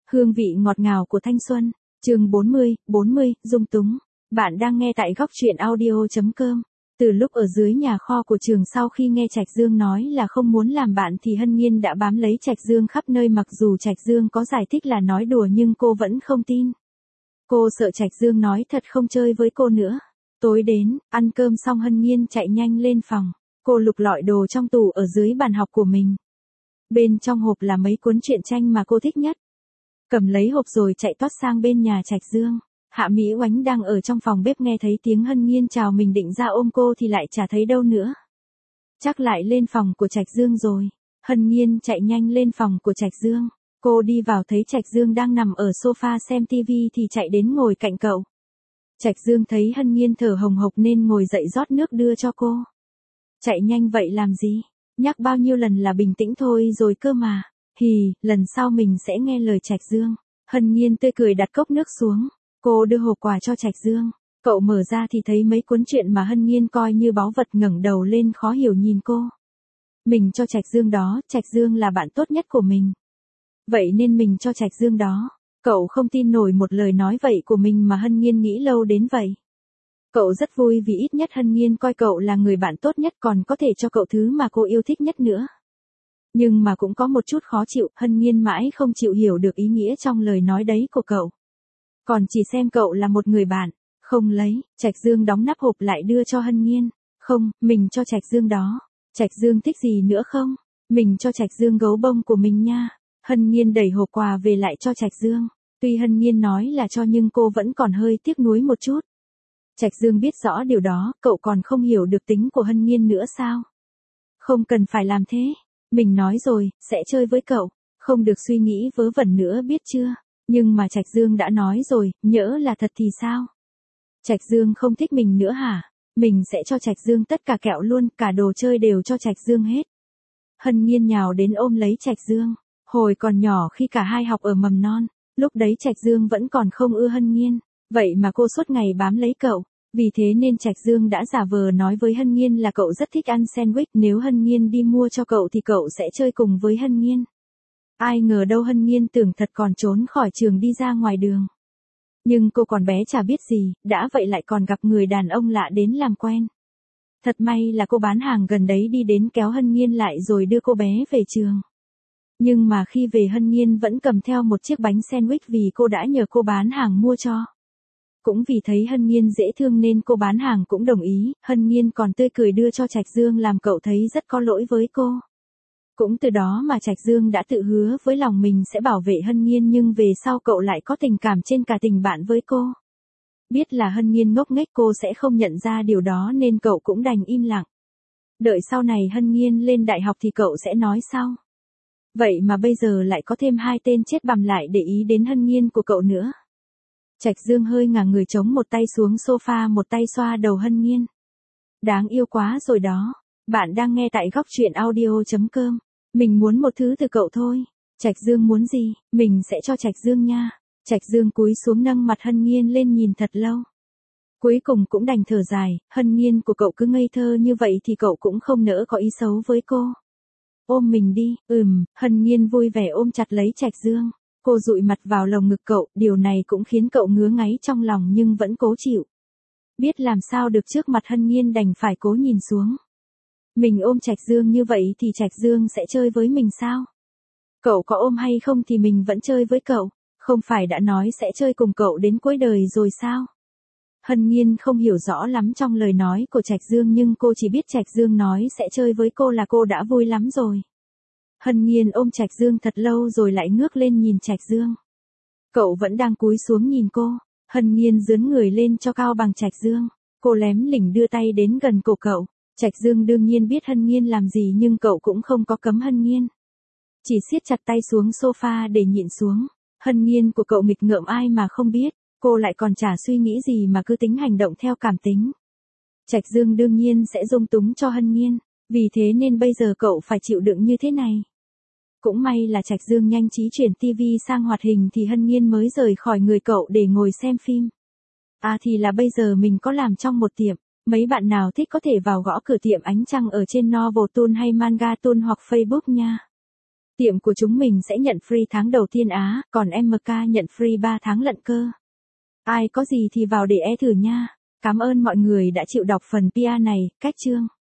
Hương vị ngọt ngào của thanh xuân. Chương 40, dung túng. Bạn đang nghe tại góc truyện audio.com. Từ lúc ở dưới nhà kho của trường sau khi nghe Trạch Dương nói là không muốn làm bạn thì Hân Nhiên đã bám lấy Trạch Dương khắp nơi, mặc dù Trạch Dương có giải thích là nói đùa nhưng cô vẫn không tin. Cô sợ Trạch Dương nói thật không chơi với cô nữa. Tối đến, ăn cơm xong Hân Nhiên chạy nhanh lên phòng. Cô lục lọi đồ trong tủ ở dưới bàn học của mình. Bên trong hộp là mấy cuốn truyện tranh mà cô thích nhất. Cầm lấy hộp rồi chạy toát sang bên nhà Trạch Dương. Hạ Mỹ Oánh đang ở trong phòng bếp nghe thấy tiếng Hân Nhiên chào mình định ra ôm cô thì lại chả thấy đâu nữa. Chắc lại lên phòng của Trạch Dương rồi. Hân Nhiên chạy nhanh lên phòng của Trạch Dương. Cô đi vào thấy Trạch Dương đang nằm ở sofa xem tivi thì chạy đến ngồi cạnh cậu. Trạch Dương thấy Hân Nhiên thở hồng hộc nên ngồi dậy rót nước đưa cho cô. Chạy nhanh vậy làm gì? Nhắc bao nhiêu lần là bình tĩnh thôi rồi cơ mà. Hì, lần sau mình sẽ nghe lời Trạch Dương. Hân Nhiên tươi cười đặt cốc nước xuống. Cô đưa hộp quà cho Trạch Dương. Cậu mở ra thì thấy mấy cuốn truyện mà Hân Nhiên coi như báu vật, ngẩng đầu lên khó hiểu nhìn cô. Mình cho Trạch Dương đó, Trạch Dương là bạn tốt nhất của mình. Vậy nên mình cho Trạch Dương đó. Cậu không tin nổi một lời nói vậy của mình mà Hân Nhiên nghĩ lâu đến vậy. Cậu rất vui vì ít nhất Hân Nhiên coi cậu là người bạn tốt nhất, còn có thể cho cậu thứ mà cô yêu thích nhất nữa. Nhưng mà cũng có một chút khó chịu, Hân Nhiên mãi không chịu hiểu được ý nghĩa trong lời nói đấy của cậu. Còn chỉ xem cậu là một người bạn, không lấy. Trạch Dương đóng nắp hộp lại đưa cho Hân Nhiên. Không, mình cho Trạch Dương đó. Trạch Dương thích gì nữa không? Mình cho Trạch Dương gấu bông của mình nha. Hân Nhiên đẩy hộp quà về lại cho Trạch Dương. Tuy Hân Nhiên nói là cho nhưng cô vẫn còn hơi tiếc nuối một chút. Trạch Dương biết rõ điều đó, cậu còn không hiểu được tính của Hân Nhiên nữa sao? Không cần phải làm thế. Mình nói rồi, sẽ chơi với cậu. Không được suy nghĩ vớ vẩn nữa biết chưa? Nhưng mà Trạch Dương đã nói rồi, nhỡ là thật thì sao? Trạch Dương không thích mình nữa hả? Mình sẽ cho Trạch Dương tất cả kẹo luôn, cả đồ chơi đều cho Trạch Dương hết. Hân Nhiên nhào đến ôm lấy Trạch Dương. Hồi còn nhỏ khi cả hai học ở mầm non, lúc đấy Trạch Dương vẫn còn không ưa Hân Nhiên. Vậy mà cô suốt ngày bám lấy cậu. Vì thế nên Trạch Dương đã giả vờ nói với Hân Nhiên là cậu rất thích ăn sandwich, nếu Hân Nhiên đi mua cho cậu thì cậu sẽ chơi cùng với Hân Nhiên. Ai ngờ đâu Hân Nhiên tưởng thật còn trốn khỏi trường đi ra ngoài đường. Nhưng cô còn bé chả biết gì, đã vậy lại còn gặp người đàn ông lạ đến làm quen. Thật may là cô bán hàng gần đấy đi đến kéo Hân Nhiên lại rồi đưa cô bé về trường. Nhưng mà khi về Hân Nhiên vẫn cầm theo một chiếc bánh sandwich vì cô đã nhờ cô bán hàng mua cho. Cũng vì thấy Hân Nhiên dễ thương nên cô bán hàng cũng đồng ý, Hân Nhiên còn tươi cười đưa cho Trạch Dương làm cậu thấy rất có lỗi với cô. Cũng từ đó mà Trạch Dương đã tự hứa với lòng mình sẽ bảo vệ Hân Nhiên, nhưng về sau cậu lại có tình cảm trên cả tình bạn với cô. Biết là Hân Nhiên ngốc nghếch cô sẽ không nhận ra điều đó nên cậu cũng đành im lặng. Đợi sau này Hân Nhiên lên đại học thì cậu sẽ nói sau. Vậy mà bây giờ lại có thêm hai tên chết bằm lại để ý đến Hân Nhiên của cậu nữa. Trạch Dương hơi ngả người chống một tay xuống sofa, một tay xoa đầu Hân Nhiên. Đáng yêu quá rồi đó. Bạn đang nghe tại góc truyện audio.com. Mình muốn một thứ từ cậu thôi. Trạch Dương muốn gì, mình sẽ cho Trạch Dương nha. Trạch Dương cúi xuống nâng mặt Hân Nhiên lên nhìn thật lâu. Cuối cùng cũng đành thở dài, Hân Nhiên của cậu cứ ngây thơ như vậy thì cậu cũng không nỡ có ý xấu với cô. Ôm mình đi. Hân Nhiên vui vẻ ôm chặt lấy Trạch Dương. Cô dụi mặt vào lồng ngực cậu, điều này cũng khiến cậu ngứa ngáy trong lòng nhưng vẫn cố chịu. Biết làm sao được trước mặt Hân Nhiên đành phải cố nhìn xuống. Mình ôm Trạch Dương như vậy thì Trạch Dương sẽ chơi với mình sao? Cậu có ôm hay không thì mình vẫn chơi với cậu, không phải đã nói sẽ chơi cùng cậu đến cuối đời rồi sao? Hân Nhiên không hiểu rõ lắm trong lời nói của Trạch Dương nhưng cô chỉ biết Trạch Dương nói sẽ chơi với cô là cô đã vui lắm rồi. Hân Nhiên ôm Trạch Dương thật lâu rồi lại ngước lên nhìn Trạch Dương. Cậu vẫn đang cúi xuống nhìn cô. Hân Nhiên giương người lên cho cao bằng Trạch Dương. Cô lém lỉnh đưa tay đến gần cổ cậu. Trạch Dương đương nhiên biết Hân Nhiên làm gì nhưng cậu cũng không có cấm Hân Nhiên. Chỉ siết chặt tay xuống sofa để nhịn xuống. Hân Nhiên của cậu nghịch ngợm ai mà không biết. Cô lại còn chả suy nghĩ gì mà cứ tính hành động theo cảm tính. Trạch Dương đương nhiên sẽ dung túng cho Hân Nhiên. Vì thế nên bây giờ cậu phải chịu đựng như thế này. Cũng may là Trạch Dương nhanh trí chuyển tivi sang hoạt hình thì Hân Nhiên mới rời khỏi người cậu để ngồi xem phim. À thì là bây giờ mình có làm trong một tiệm. Mấy bạn nào thích có thể vào gõ cửa tiệm Ánh Trăng ở trên Novel Toon hay Manga Toon hoặc Facebook nha. Tiệm của chúng mình sẽ nhận free tháng đầu tiên á, còn MK nhận free 3 tháng lận cơ. Ai có gì thì vào để thử nha. Cảm ơn mọi người đã chịu đọc phần PR này, cách chương.